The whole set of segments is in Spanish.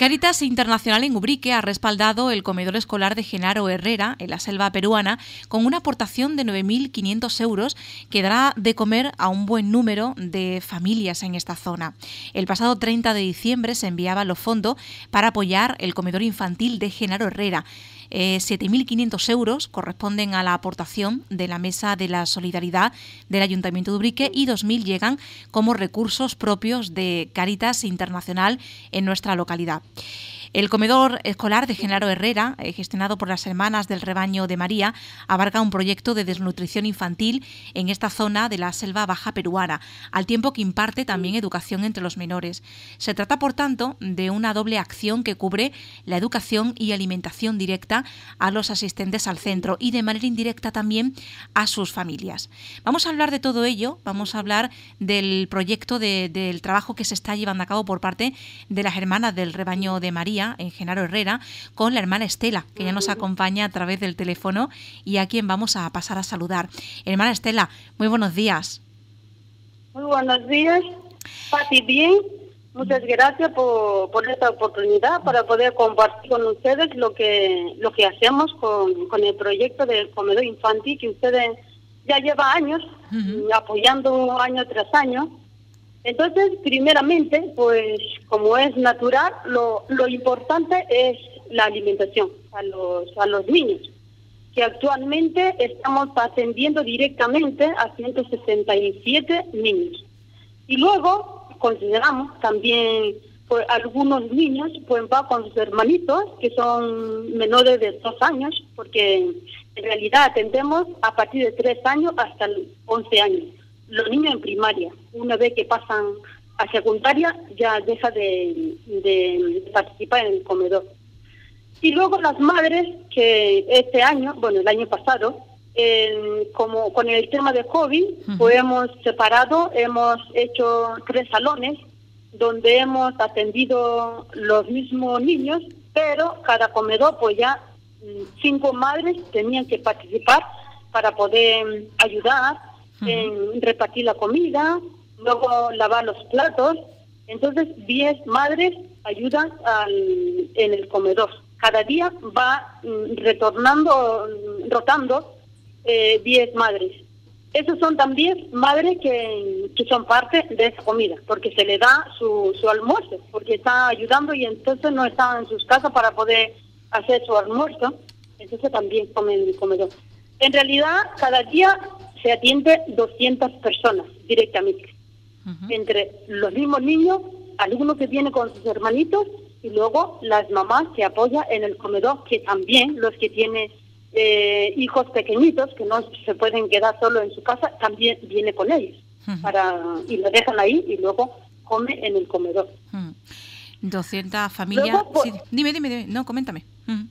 Cáritas Internacional en Ubrique ha respaldado el comedor escolar de Genaro Herrera, en la selva peruana, con una aportación de 9.500 euros que dará de comer a un buen número de familias en esta zona. El pasado 30 de diciembre se enviaban los fondos para apoyar el comedor infantil de Genaro Herrera. 7.500 euros corresponden a la aportación de la Mesa de la Solidaridad del Ayuntamiento de Ubrique y 2.000 llegan como recursos propios de Cáritas Internacional en nuestra localidad. El comedor escolar de Genaro Herrera, gestionado por las Hermanas del Rebaño de María, abarca un proyecto de desnutrición infantil en esta zona de la selva baja peruana, al tiempo que imparte también educación entre los menores. Se trata, por tanto, de una doble acción que cubre la educación y alimentación directa a los asistentes al centro y de manera indirecta también a sus familias. Vamos a hablar de todo ello, vamos a hablar del proyecto del trabajo que se está llevando a cabo por parte de las Hermanas del Rebaño de María en Genaro Herrera, con la hermana Estela, que ya nos acompaña a través del teléfono y a quien vamos a pasar a saludar. Hermana Estela, muy buenos días. Muy buenos días, Pati, bien. Muchas gracias por esta oportunidad para poder compartir con ustedes lo que hacemos con el proyecto del comedor infantil que ustedes ya lleva años apoyando año tras año. Entonces, primeramente, pues como es natural, lo importante es la alimentación a los niños, que actualmente estamos atendiendo directamente a 167 niños. Y luego consideramos también pues algunos niños pues van con sus hermanitos que son menores de 2 años, porque en realidad atendemos a partir de 3 años hasta 11 años. Los niños en primaria, una vez que pasan a secundaria, ya deja de participar en el comedor. Y luego las madres que este año, bueno, el año pasado, como con el tema de COVID, pues hemos separado, hemos hecho 3 salones donde hemos atendido los mismos niños, pero cada comedor, pues ya 5 madres tenían que participar para poder ayudar en repartir la comida, luego lavar los platos. Entonces 10 madres ayudan en el comedor. Cada día va rotando 10 madres. Esos son también madres que son parte de esa comida, porque se le da su almuerzo, porque está ayudando y entonces no están en sus casas para poder hacer su almuerzo, entonces también comen en el comedor. En realidad, cada día se atiende 200 personas directamente, entre los mismos niños, algunos que vienen con sus hermanitos y luego las mamás que apoyan en el comedor, que también los que tienen hijos pequeñitos que no se pueden quedar solo en su casa, también viene con ellos y lo dejan ahí y luego come en el comedor. 200 familias. Luego, pues, sí, dime, no, coméntame.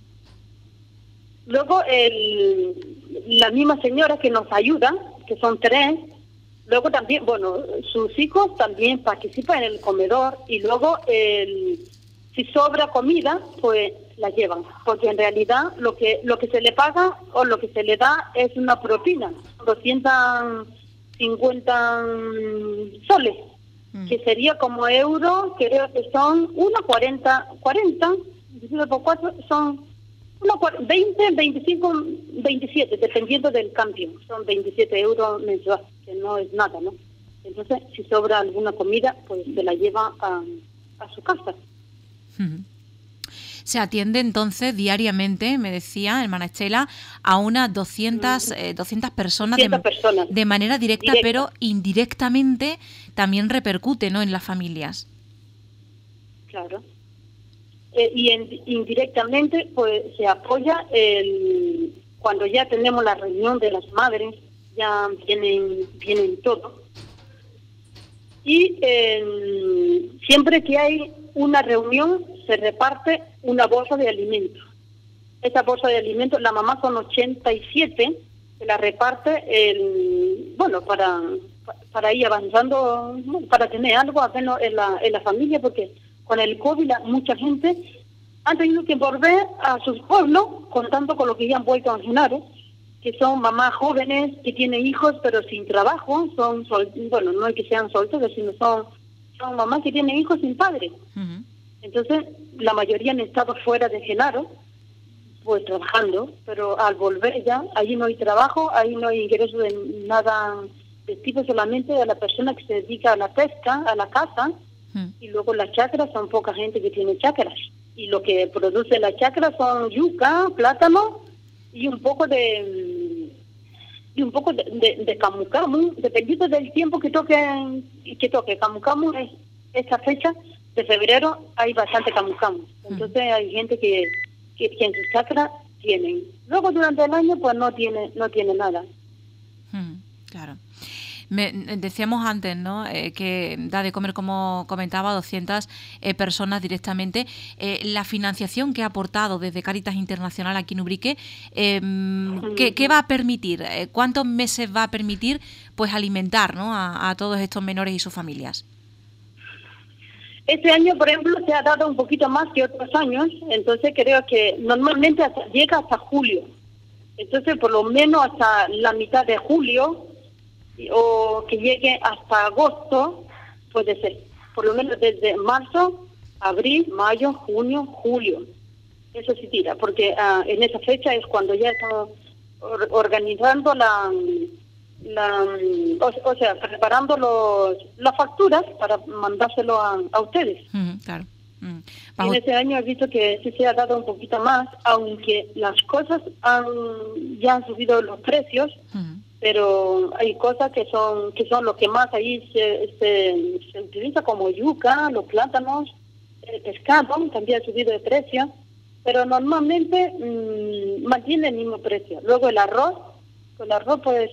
Luego la misma señora que nos ayuda, que son 3, luego también, bueno, sus hijos también participan en el comedor y luego si sobra comida, pues la llevan, porque en realidad lo que se le paga o lo que se le da es una propina, 250 soles, que sería como euros, creo que son 40, dividido por 4, son 20, 25, 27, dependiendo del cambio, son 27 euros mensuales, que no es nada, ¿no? Entonces, si sobra alguna comida, pues se la lleva a su casa. Se atiende entonces diariamente, me decía hermana Estela, a unas 200 personas, de manera directa, pero indirectamente también repercute, ¿no?, en las familias. Claro. Y indirectamente pues se apoya cuando ya tenemos la reunión de las madres, ya vienen todos. Y siempre que hay una reunión se reparte una bolsa de alimentos. Esa bolsa de alimentos, la mamá son 87, se la reparte para ir avanzando, para tener algo apenas en la familia, porque con el COVID mucha gente ha tenido que volver a sus pueblos, contando con lo que ya han vuelto a Genaro, que son mamás jóvenes que tienen hijos pero sin trabajo, no es que sean solteros, sino son mamás que tienen hijos sin padre. Entonces, la mayoría han estado fuera de Genaro, pues trabajando, pero al volver ya, allí no hay trabajo, ahí no hay ingreso de nada de tipo, solamente a la persona que se dedica a la pesca, a la caza, y luego las chacras, son poca gente que tiene chacras. Y lo que produce la chacra son yuca, plátano y un poco de camu camu, dependiendo del tiempo que toque camu camu. Esta fecha de febrero hay bastante camu camu. Entonces hay gente que en sus chacras tienen. Luego durante el año pues no tiene nada. Claro. Decíamos antes, ¿no? Que da de comer, como comentaba, 200 personas directamente. La financiación que ha aportado desde Cáritas Internacional aquí en Ubrique, ¿qué va a permitir? ¿Cuántos meses va a permitir pues alimentar, ¿no? a todos estos menores y sus familias? Este año, por ejemplo, se ha dado un poquito más que otros años, entonces creo que normalmente llega hasta julio. Entonces, por lo menos hasta la mitad de julio, o que llegue hasta agosto, puede ser. Por lo menos desde marzo, abril, mayo, junio, julio. Eso sí tira, porque en esa fecha es cuando ya estamos organizando o sea, preparando las facturas para mandárselo a ustedes. Claro. Y en ese año he visto que sí se ha dado un poquito más, aunque las cosas ya han subido los precios, pero hay cosas que son lo que más ahí se utiliza, como yuca, los plátanos, el pescado también ha subido de precio, pero normalmente mantiene el mismo precio. Luego el arroz pues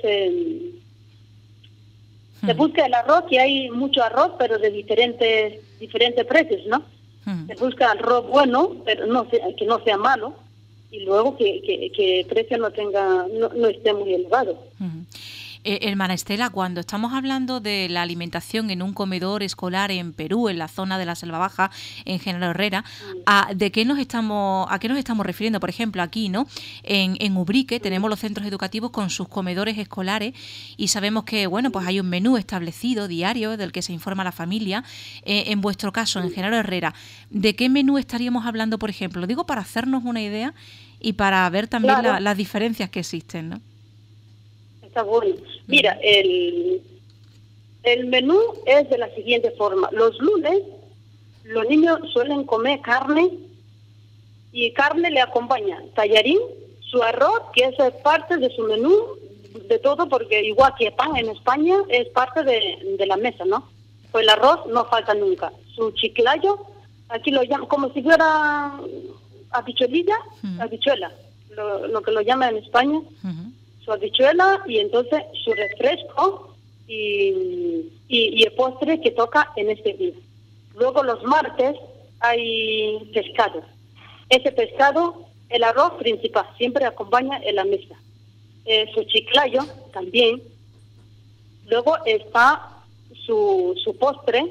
se busca el arroz, que hay mucho arroz, pero de diferentes precios, ¿no? Se busca arroz bueno, pero que no sea malo, y luego que el precio no esté muy elevado. Hermana Estela, cuando estamos hablando de la alimentación en un comedor escolar en Perú, en la zona de la Selva Baja, en Genaro Herrera, ¿a qué nos estamos refiriendo? Por ejemplo, aquí, ¿no? En Ubrique tenemos los centros educativos con sus comedores escolares y sabemos que, bueno, pues hay un menú establecido diario del que se informa a la familia. En vuestro caso, en Genaro Herrera, ¿de qué menú estaríamos hablando, por ejemplo? Lo digo para hacernos una idea y para ver también las diferencias que existen, ¿no? Está bueno. Mira, el menú es de la siguiente forma. Los lunes, los niños suelen comer carne, y carne le acompaña tallarín, su arroz, que eso es parte de su menú, de todo, porque igual que pan en España, es parte de la mesa, ¿no? Pues el arroz no falta nunca. Su chiclayo, aquí lo llaman como si fuera habichuela, lo que lo llaman en España. Su habichuela, y entonces su refresco y el postre que toca en este día. Luego los martes hay pescado. Ese pescado, el arroz principal, siempre acompaña en la mesa. Su chiclayo también. Luego está su postre.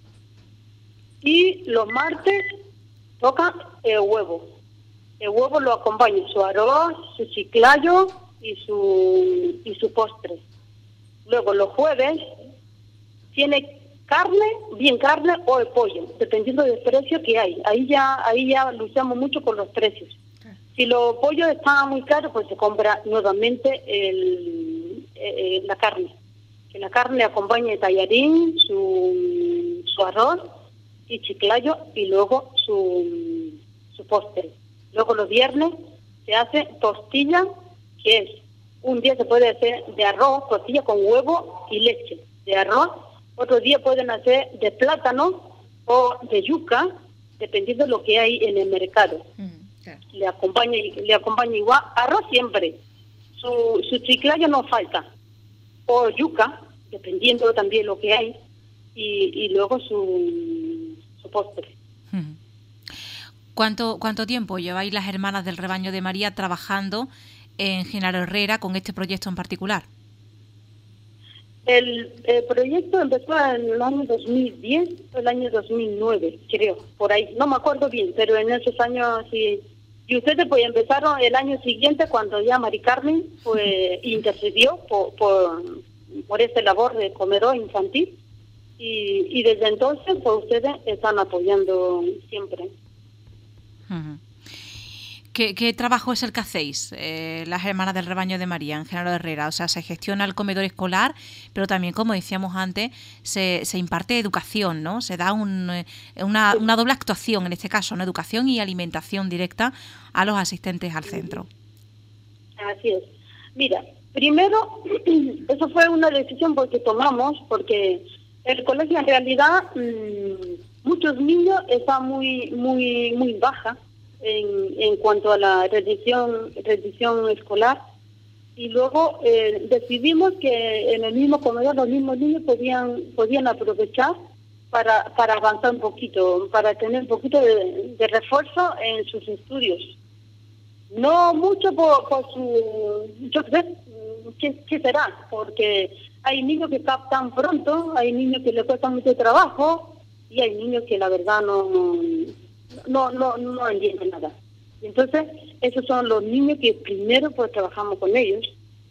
Y los martes toca el huevo. El huevo lo acompaña su arroz, su chiclayo y su postre. Luego los jueves tiene carne o el pollo, dependiendo del precio que hay. Ahí ya luchamos mucho con los precios. Si los pollos están muy caros, pues se compra nuevamente la carne. Que la carne acompaña el tallarín, su arroz y chiclayo, y luego su postre. Luego los viernes se hace tortilla, que es un día se puede hacer de arroz, tortilla con huevo y leche, de arroz. Otro día pueden hacer de plátano o de yuca, dependiendo de lo que hay en el mercado. Claro. Le acompaña igual arroz siempre. Su chiclayo no falta, o yuca, dependiendo también lo que hay, y luego su postre. ¿Cuánto tiempo lleváis las hermanas del Rebaño de María trabajando en Genaro Herrera con este proyecto en particular? El proyecto empezó en el año 2010, el año 2009, creo, por ahí. No me acuerdo bien, pero en esos años sí. Y ustedes pues empezaron el año siguiente, cuando ya Mari Carmen pues intercedió por esta labor de comedor infantil. y desde entonces pues ustedes están apoyando siempre. Ujú. ¿Qué trabajo es el que hacéis, las Hermanas del Rebaño de María en Genaro Herrera? O sea, se gestiona el comedor escolar, pero también, como decíamos antes, se imparte educación, ¿no? Se da una doble actuación, en este caso, ¿no? Educación y alimentación directa a los asistentes al centro. Así es. Mira, primero, eso fue una decisión porque tomamos, porque el colegio en realidad, muchos niños están muy baja en cuanto a la rendición escolar, y luego decidimos que en el mismo comedor los mismos niños podían aprovechar para avanzar un poquito, para tener un poquito de refuerzo en sus estudios. No mucho por su... Yo creo, ¿qué será? Porque hay niños que captan pronto, hay niños que les cuesta mucho trabajo, y hay niños que la verdad no entienden nada. Entonces, esos son los niños que primero pues trabajamos con ellos,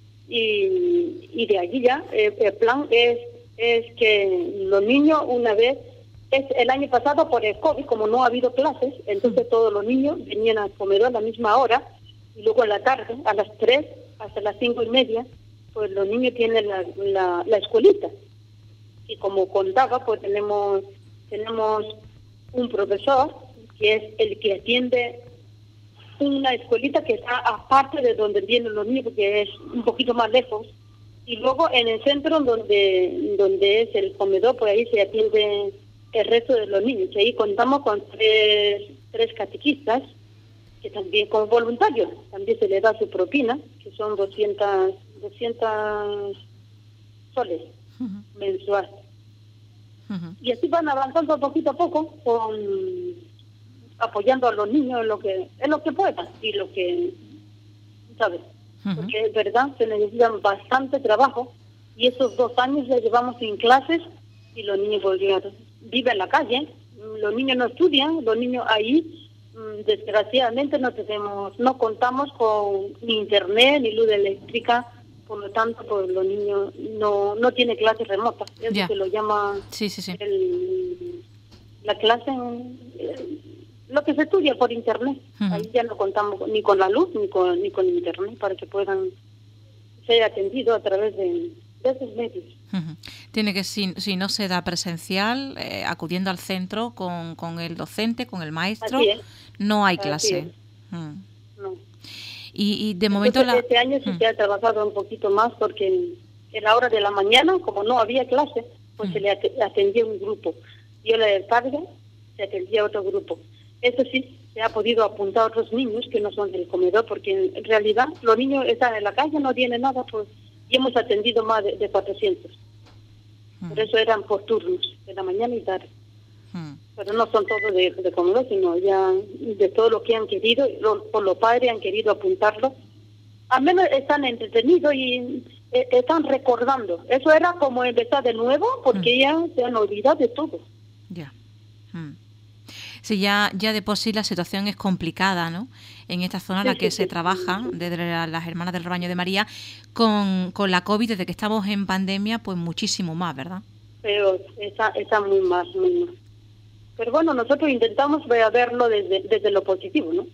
y de allí ya el plan es que los niños una vez, el año pasado por el COVID, como no ha habido clases, entonces todos los niños venían al comedor a la misma hora, y luego en la tarde, a las 3 hasta las 5:30, pues los niños tienen la escuelita. Y como contaba, pues tenemos un profesor que es el que atiende una escuelita que está aparte de donde vienen los niños, porque es un poquito más lejos. Y luego en el centro donde es el comedor, pues ahí se atiende el resto de los niños. Y ahí contamos con tres catequistas, que también como voluntarios, también se les da su propina, que son 200 soles mensuales. Y así van avanzando poquito a poco, apoyando a los niños en lo que puedan y lo que, ¿sabes? Porque es verdad, se necesitan bastante trabajo, y esos 2 años ya llevamos sin clases, y los niños viven en la calle, los niños no estudian, los niños ahí, desgraciadamente no contamos con ni internet ni luz eléctrica, por lo tanto pues los niños no tienen clases remotas, eso se lo llama sí. La clase, lo que se estudia por internet. Ahí ya no contamos ni con la luz ni con internet para que puedan ser atendidos a través de esos medios. Tiene que, si no se da presencial, acudiendo al centro con el docente, con el maestro, no hay clase. No. Y de momento este año sí se ha trabajado un poquito más, porque en la hora de la mañana, como no había clase, pues se le atendía un grupo, y a la de tarde se atendía otro grupo. Eso sí, se ha podido apuntar a otros niños que no son del comedor, porque en realidad los niños están en la calle, no tienen nada, pues, y hemos atendido más de 400. Por eso eran por turnos, de la mañana y tarde. Pero no son todos de comedor, sino ya de todo lo que han querido, por los padres han querido apuntarlo. Al menos están entretenidos y están recordando. Eso era como empezar de nuevo, porque ya se han olvidado de todo. Ya. Sí, ya de por sí la situación es complicada, ¿no? En esta zona en la que se trabaja, desde las Hermanas del Rebaño de María, con la COVID, desde que estamos en pandemia, pues muchísimo más, ¿verdad? Pero está muy más. Pero bueno, nosotros intentamos verlo desde lo positivo, ¿no?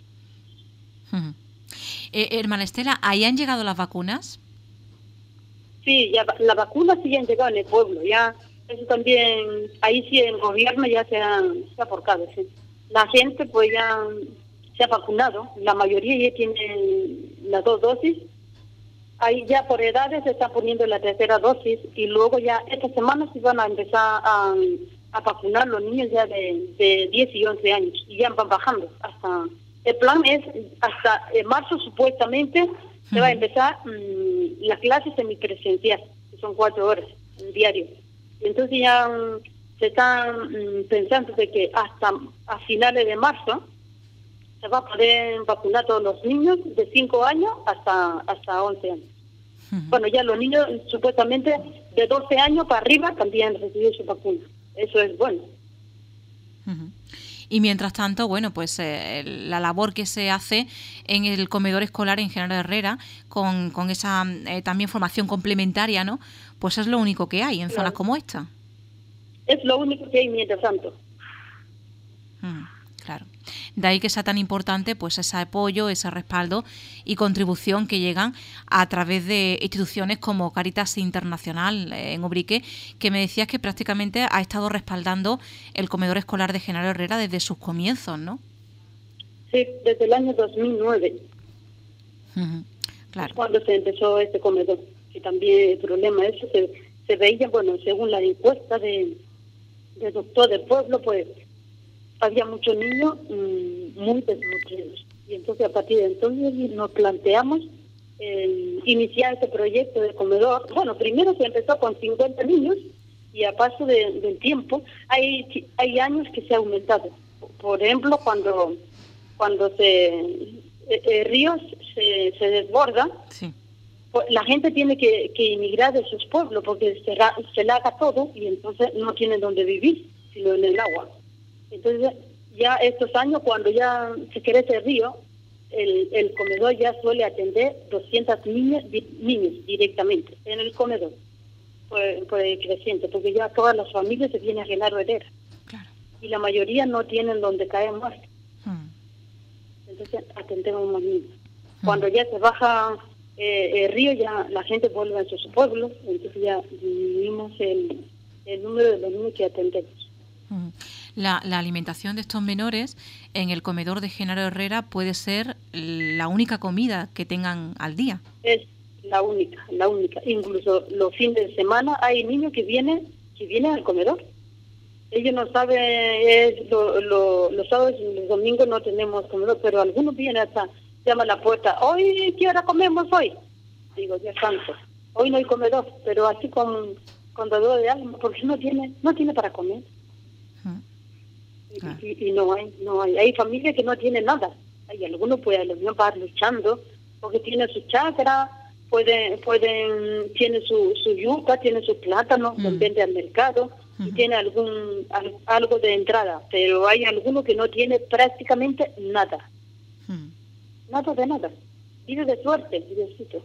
Hermana Estela, ¿ahí han llegado las vacunas? Sí, ya las vacunas sí han llegado en el pueblo, ya. Eso también, ahí sí el gobierno ya se ha porcado, sí. La gente pues ya se ha vacunado, la mayoría ya tiene las 2 dosis. Ahí ya por edades se está poniendo la 3ª dosis, y luego ya esta semana se van a empezar a vacunar los niños ya de 10 y 11 años, y ya van bajando. El plan es hasta marzo supuestamente se va a empezar las clases semipresenciales, que son 4 horas diario. Entonces ya se están pensando de que hasta a finales de marzo se va a poder vacunar a todos los niños de 5 años hasta 11 años. Bueno, ya los niños supuestamente de 12 años para arriba también han recibido su vacuna. Eso es bueno. Y mientras tanto, bueno, pues la labor que se hace en el comedor escolar en Genaro Herrera, con esa también formación complementaria, ¿no? Pues es lo único que hay en zonas como esta. Es lo único que hay mientras tanto. Claro. De ahí que sea tan importante pues ese apoyo, ese respaldo y contribución que llegan a través de instituciones como Cáritas Internacional en Ubrique, que me decías que prácticamente ha estado respaldando el comedor escolar de Genaro Herrera desde sus comienzos, ¿no? Sí, desde el año 2009. Claro. Es cuando se empezó este comedor. Y también el problema es que se veía, bueno, según la encuesta del doctor del pueblo, pues había muchos niños muy desnutridos. Y entonces a partir de entonces nos planteamos iniciar este proyecto de comedor. Bueno, primero se empezó con 50 niños y a paso del tiempo hay años que se ha aumentado. Por ejemplo, cuando el río se desborda, sí, pues la gente tiene que emigrar de sus pueblos porque se laga todo y entonces no tienen dónde vivir, sino en el agua. Entonces, ya estos años, cuando ya se crece el río, el comedor ya suele atender 200 niños directamente en el comedor, por el creciente, porque ya todas las familias se vienen a Genaro Herrera. Claro. Y la mayoría no tienen donde caer muertos. Entonces, atendemos más niños. Cuando ya se baja el río, ya la gente vuelve a sus pueblos, entonces ya disminuimos el número de los niños que atendemos. La alimentación de estos menores en el comedor de Genaro Herrera puede ser la única comida que tengan al día. Es la única. Incluso los fines de semana hay niños que vienen al comedor. Ellos no saben, los sábados y los domingos no tenemos comedor, pero algunos vienen hasta, llaman a la puerta, ¿hoy qué hora comemos hoy? Digo, Dios santo, hoy no hay comedor, pero así con dolor de alma, porque no tiene para comer. Y no hay. Hay familias que no tienen nada. Hay algunos pues a lo mejor van luchando porque tienen su chacra, tienen su yuca, tienen su plátano, los vende al mercado y tiene algo de entrada, pero hay algunos que no tiene prácticamente nada. Nada de nada. Vive de suerte, Diosito.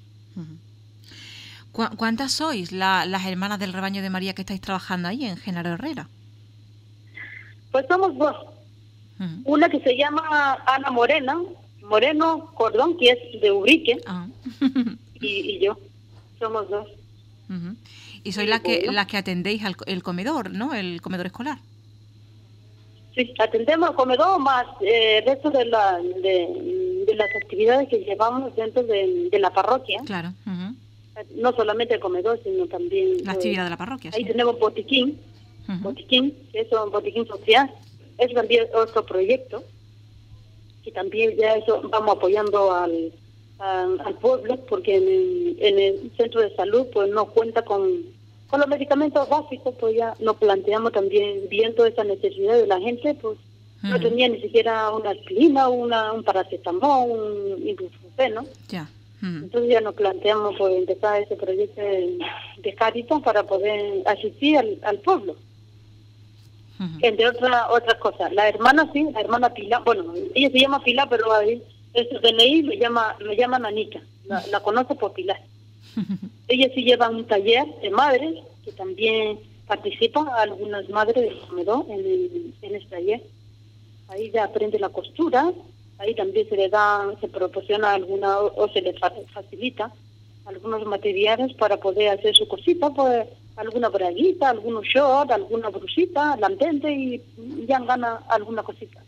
¿Cuántas sois las hermanas del rebaño de María que estáis trabajando ahí en Genaro Herrera? Pues somos dos. Una que se llama Ana Moreno Cordón, que es de Ubrique, y yo. Somos dos. Y sois las que atendéis el comedor, ¿no? El comedor escolar. Sí, atendemos el comedor más el resto de las actividades que llevamos dentro de la parroquia. Claro. No solamente el comedor, sino también la actividad de la parroquia. Ahí tenemos botiquín, que es un botiquín social. Es también otro proyecto y también ya eso vamos apoyando al pueblo, porque en el centro de salud pues no cuenta con los medicamentos básicos, pues ya nos planteamos también, viendo esa necesidad de la gente, pues no tenía ni siquiera una aspirina, un paracetamol, un ibuprofeno. Ya. Entonces ya nos planteamos pues empezar ese proyecto de Cáritas para poder asistir al pueblo. Entre otras cosas. La hermana Pilar, bueno, ella se llama Pilar, pero ahí su DNI me llama Nanita, la conoce por Pilar. Ella sí lleva un taller de madres, que también participan algunas madres del comedor en este taller. Ahí ya aprende la costura, ahí también se proporciona alguna, o se le facilita algunos materiales para poder hacer su cosita, pues alguna braguita, algunos short, alguna brusita, lantente, y ya gana alguna cosita.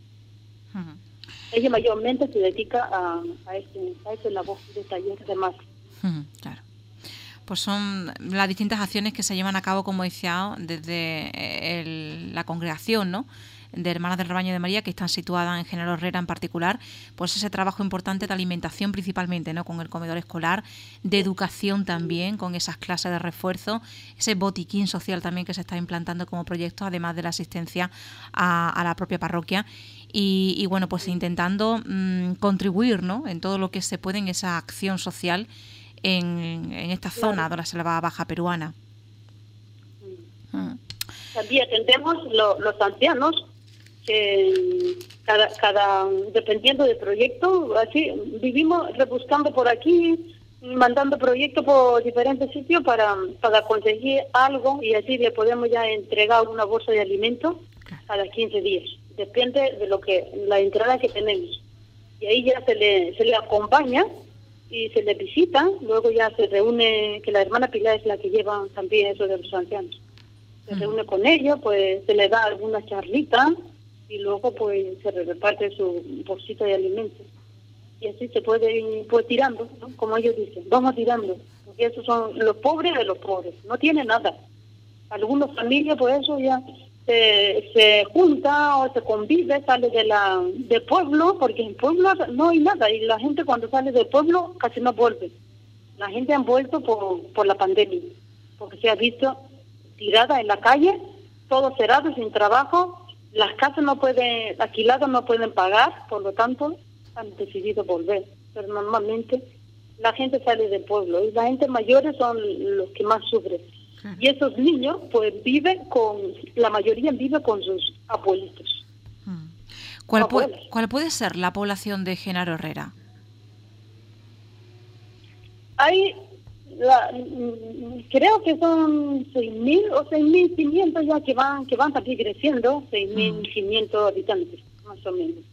Ella mayormente se dedica a esta labor de taller de más. Claro. Pues son las distintas acciones que se llevan a cabo, como decía, desde la congregación, ¿no?, de Hermanas del Rebaño de María, que están situadas en Genaro Herrera en particular, pues ese trabajo importante de alimentación principalmente, ¿no?, con el comedor escolar, de educación también, con esas clases de refuerzo, ese botiquín social también que se está implantando como proyecto, además de la asistencia a la propia parroquia, y bueno, pues intentando contribuir, ¿no?, en todo lo que se puede en esa acción social en esta zona de la selva baja peruana. También atendemos los ancianos, que cada dependiendo del proyecto, así vivimos rebuscando por aquí, mandando proyectos por diferentes sitios para conseguir algo y así le podemos ya entregar una bolsa de alimentos cada 15 días. Depende de lo que la entrada que tenemos. Y ahí ya se le acompaña y se le visita, luego ya se reúne, que la hermana Pilar es la que lleva también eso de los ancianos. Se reúne con ellos, pues se le da alguna charlita y luego pues se reparte su bolsita de alimentos. Y así se puede ir pues tirando, ¿no? Como ellos dicen, vamos tirando, porque esos son los pobres de los pobres, no tienen nada. Algunas familias pues eso ya se junta o se convive, sale del pueblo, porque en pueblo no hay nada y la gente cuando sale del pueblo casi no vuelve. La gente han vuelto por la pandemia, porque se ha visto tirada en la calle, todo cerrado, sin trabajo, las casas no pueden, alquiladas no pueden pagar, por lo tanto han decidido volver. Pero normalmente la gente sale del pueblo y la gente mayores son los que más sufren. Y esos niños, pues la mayoría vive con sus abuelitos. ¿Cuál puede ser la población de Genaro Herrera? Creo que son 6.000 o 6.500 ya que van también creciendo, 6.500 habitantes, más o menos.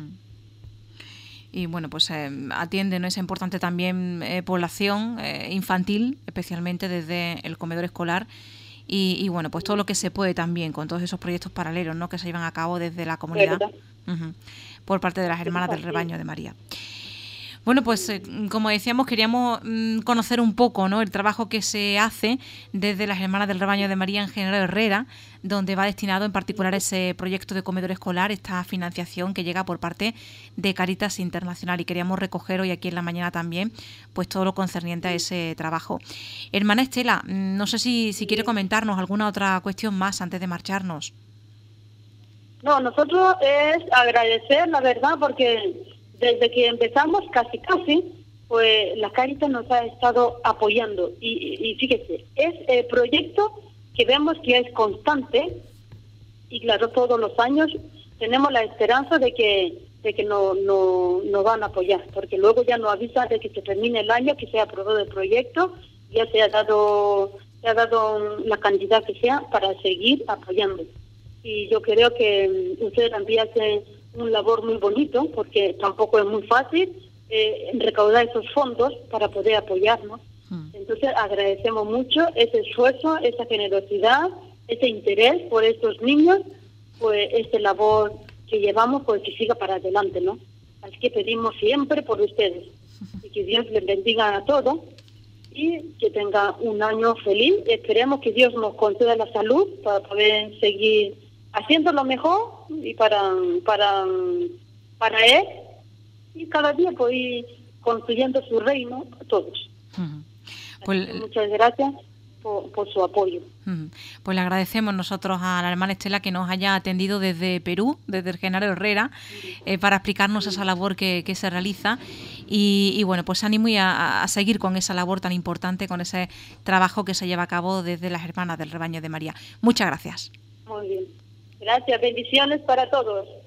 Y bueno, pues atiende, ¿no?, esa importante también población infantil, especialmente desde el comedor escolar y bueno, pues todo lo que se puede también con todos esos proyectos paralelos, ¿no?, que se llevan a cabo desde la comunidad por parte de las Hermanas del Rebaño de María. Bueno, pues como decíamos, queríamos conocer un poco, ¿no?, el trabajo que se hace desde las Hermanas del Rebaño de María en Genaro Herrera, donde va destinado en particular ese proyecto de comedor escolar, esta financiación que llega por parte de Cáritas Internacional. Y queríamos recoger hoy aquí en la mañana también pues todo lo concerniente a ese trabajo. Hermana Estela, no sé si quiere comentarnos alguna otra cuestión más antes de marcharnos. No, nosotros es agradecer, la verdad, porque desde que empezamos casi, pues la Cáritas nos ha estado apoyando. Y fíjese, es el proyecto que vemos que es constante y claro, todos los años tenemos la esperanza de que nos van a apoyar, porque luego ya nos avisan de que se termine el año, que se ha aprobado el proyecto, ya se ha dado la cantidad que sea para seguir apoyando. Y yo creo que ustedes también hacen un labor muy bonito, porque tampoco es muy fácil recaudar esos fondos para poder apoyarnos. Entonces agradecemos mucho ese esfuerzo, esa generosidad, ese interés por estos niños, pues esta labor que llevamos, pues que siga para adelante, ¿no? Así que pedimos siempre por ustedes y que Dios les bendiga a todos y que tenga un año feliz. Esperemos que Dios nos conceda la salud para poder seguir haciendo lo mejor y para Él y cada día pues ir construyendo su reino a todos. Pues, muchas gracias por su apoyo. Pues le agradecemos nosotros a la hermana Estela que nos haya atendido desde Perú, desde el Genaro Herrera, para explicarnos esa labor que se realiza y bueno, pues ánimo a seguir con esa labor tan importante, con ese trabajo que se lleva a cabo desde las Hermanas del Rebaño de María. Muchas gracias. Muy bien. Gracias, bendiciones para todos.